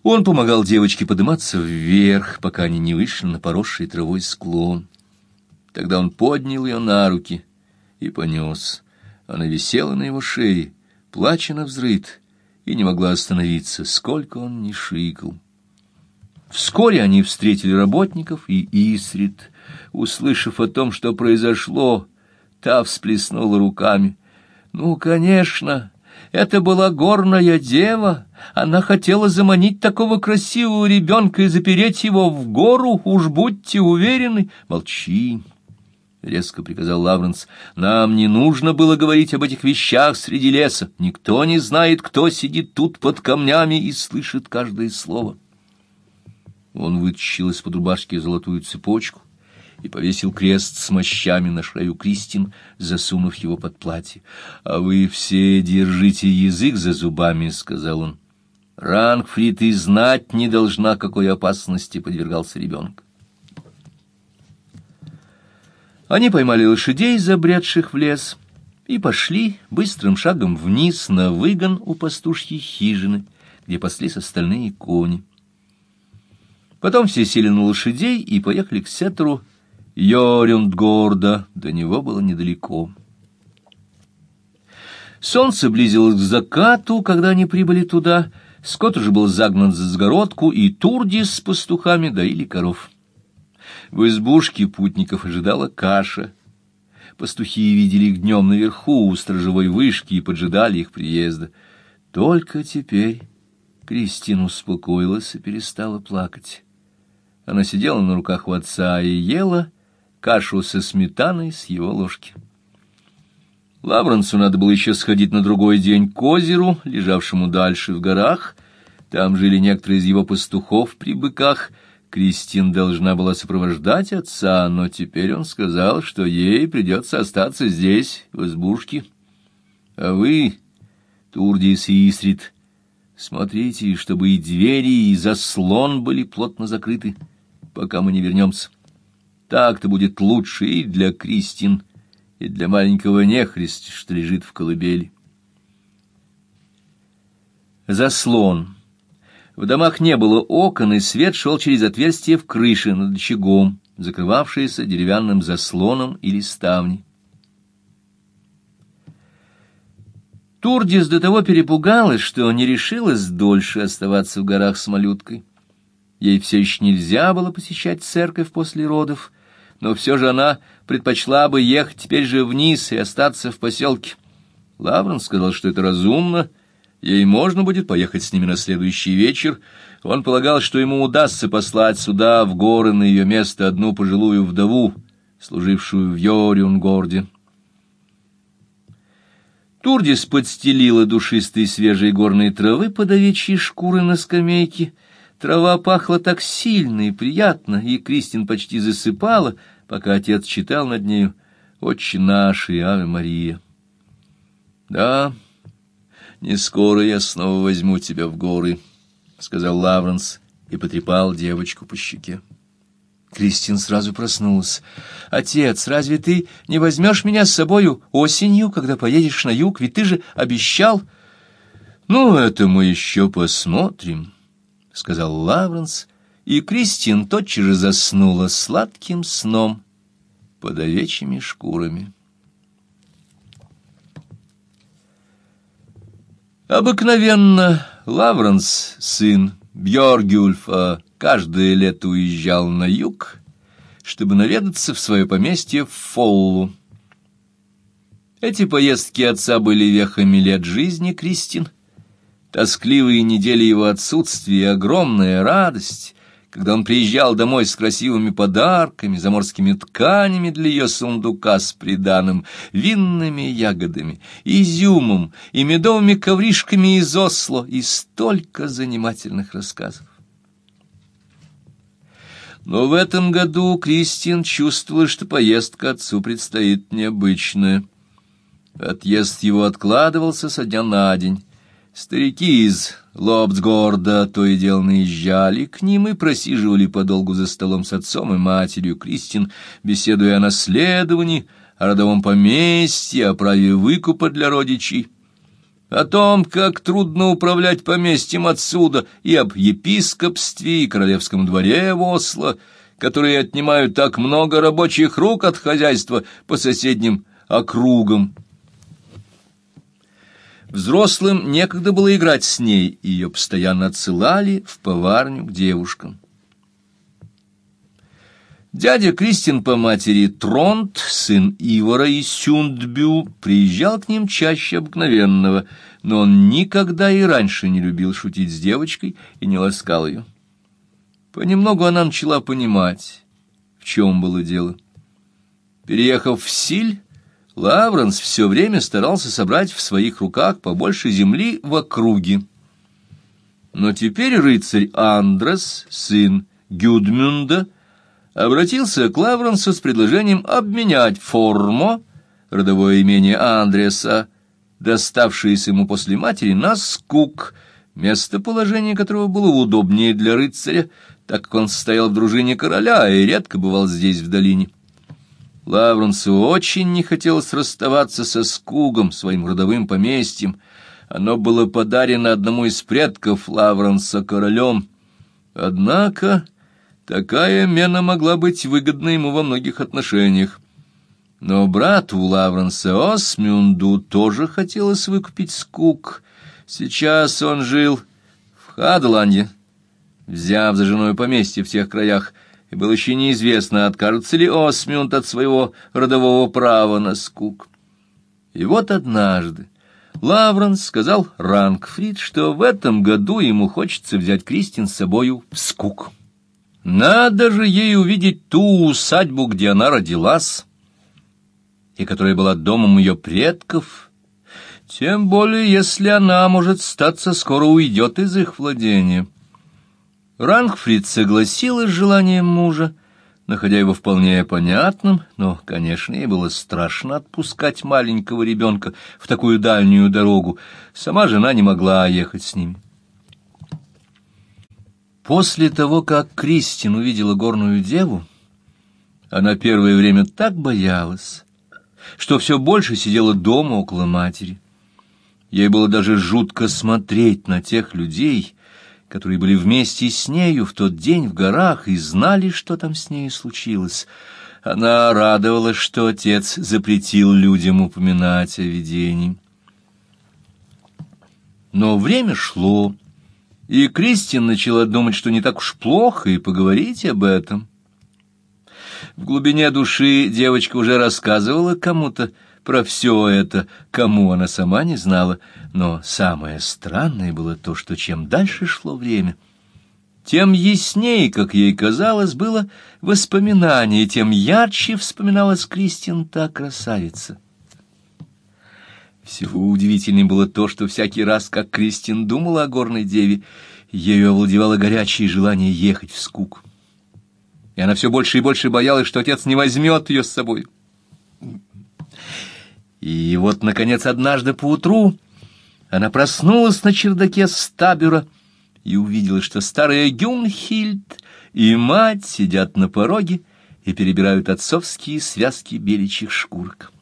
Он помогал девочке подниматься вверх, пока они не вышли на поросший травой склон. Тогда он поднял ее на руки и понес. Она висела на его шее, плача навзрыд, и не могла остановиться, сколько он ни шикал. Вскоре они встретили работников, и Исрит, услышав о том, что произошло, та всплеснула руками. «Ну, конечно, это была горная дева. Она хотела заманить такого красивого ребенка и запереть его в гору, уж будьте уверены». «Молчи», — резко приказал Лавренс. «Нам не нужно было говорить об этих вещах среди леса. Никто не знает, кто сидит тут под камнями и слышит каждое слово». Он вытащил из-под рубашки золотую цепочку и повесил крест с мощами на шею Кристин, засунув его под платье. «А вы все держите язык за зубами», — сказал он. «Рангфрид и знать не должна, какой опасности подвергался ребенок». Они поймали лошадей, забредших в лес, и пошли быстрым шагом вниз на выгон у пастушьей хижины, где паслись остальные кони. Потом все сели на лошадей и поехали к сеттеру Йорюндгорда, до него было недалеко. Солнце близилось к закату, когда они прибыли туда. Скот уже был загнан за сгородку, и Турдис с пастухами доили коров. В избушке путников ожидала каша. Пастухи видели их днем наверху у сторожевой вышки и поджидали их приезда. Только теперь Кристин успокоилась и перестала плакать. Она сидела на руках у отца и ела кашу со сметаной с его ложки. Лавренсу надо было еще сходить на другой день к озеру, лежавшему дальше в горах. Там жили некоторые из его пастухов при быках. Кристин должна была сопровождать отца, но теперь он сказал, что ей придется остаться здесь, в избушке. А вы, Турдис и Исрит, смотрите, чтобы и двери, и заслон были плотно закрыты, пока мы не вернемся. Так-то будет лучше и для Кристин, и для маленького нехристи, что лежит в колыбели. Заслон. В домах не было окон, и свет шел через отверстие в крыше над очагом, закрывавшееся деревянным заслоном или ставней. Турдис до того перепугалась, что не решилась дольше оставаться в горах с малюткой. Ей все еще нельзя было посещать церковь после родов, но все же она предпочла бы ехать теперь же вниз и остаться в поселке. Лавренс сказал, что это разумно, ей можно будет поехать с ними на следующий вечер. Он полагал, что ему удастся послать сюда, в горы, на ее место одну пожилую вдову, служившую в Йорюнгорде. Турдис подстелила душистой свежей горной травы под овечьи шкуры на скамейке. Трава пахла так сильно и приятно, и Кристин почти засыпала, пока отец читал над нею «Отче наш» и «Аве Мария». «Да, не скоро я снова возьму тебя в горы», — сказал Лавренс и потрепал девочку по щеке. Кристин сразу проснулась. «Отец, разве ты не возьмешь меня с собою осенью, когда поедешь на юг? Ведь ты же обещал...» «Ну, это мы еще посмотрим», — сказал Лавренс, и Кристин тотчас же заснула сладким сном под овечьими шкурами. Обыкновенно Лавренс, сын Бьоргюльфа, каждое лето уезжал на юг, чтобы наведаться в свое поместье в Фоллу. Эти поездки отца были вехами лет жизни Кристин. Тоскливые недели его отсутствия и огромная радость, когда он приезжал домой с красивыми подарками, заморскими тканями для ее сундука с приданым, винными ягодами, изюмом и медовыми ковришками из Осло, и столько занимательных рассказов. Но в этом году Кристин чувствовала, что поездка отцу предстоит необычная. Отъезд его откладывался со дня на день. Старики из Лобцгорда то и дело наезжали к ним и просиживали подолгу за столом с отцом и матерью Кристин, беседуя о наследовании, о родовом поместье, о праве выкупа для родичей. о том, как трудно управлять поместьем отсюда, и об епископстве и королевском дворе в Осло, которые отнимают так много рабочих рук от хозяйства по соседним округам. Взрослым некогда было играть с ней, и ее постоянно отсылали в поварню к девушкам. Дядя Кристин по матери Тронт, сын Ивара из Сюндбю, приезжал к ним чаще обыкновенного, но он никогда и раньше не любил шутить с девочкой и не ласкал ее. Понемногу она начала понимать, в чем было дело. Переехав в Силь, Лавренс все время старался собрать в своих руках побольше земли в округе. Но теперь рыцарь Андрес, сын Гюдмюнда, обратился к Лавренсу с предложением обменять Формо, родовое имение Андреса, доставшееся ему после матери, на Скук, местоположение которого было удобнее для рыцаря, так как он состоял в дружине короля и редко бывал здесь, в долине. Лавренсу очень не хотелось расставаться со Скугом, своим родовым поместьем. Оно было подарено одному из предков Лавренса королем. Однако такая мена могла быть выгодна ему во многих отношениях. Но брату Лавренса Осмюнду тоже хотелось выкупить Скуг. Сейчас он жил в Хадланде, взяв за женой поместье в тех краях, и было еще неизвестно, откажется ли Осмюнд от своего родового права на Скуг. И вот однажды Лавренс сказал Рангфрид, что в этом году ему хочется взять Кристин с собою в Скуг. Надо же ей увидеть ту усадьбу, где она родилась, и которая была домом ее предков, тем более, если она, может статься, скоро уйдет из их владения. Рангфрид согласилась с желанием мужа, находя его вполне понятным, но, конечно, ей было страшно отпускать маленького ребенка в такую дальнюю дорогу. Сама жена не могла ехать с ним. После того, как Кристин увидела горную деву, она первое время так боялась, что все больше сидела дома около матери. Ей было даже жутко смотреть на тех людей, которые были вместе с нею в тот день в горах и знали, что там с ней случилось. Она радовалась, что отец запретил людям упоминать о видении. Но время шло, и Кристин начала думать, что не так уж плохо и поговорить об этом. В глубине души девочка уже рассказывала кому-то про все это, кому она сама не знала, но самое странное было то, что чем дальше шло время, тем яснее, как ей казалось, было воспоминание, тем ярче вспоминалась Кристин та красавица. Всего удивительнее было то, что всякий раз, как Кристин думала о горной деве, ею овладевало горячее желание ехать в Скуг. И она все больше и больше боялась, что отец не возьмет ее с собой. И вот, наконец, однажды поутру она проснулась на чердаке стабюра и увидела, что старая Гюнхильд и мать сидят на пороге и перебирают отцовские связки беличьих шкурок.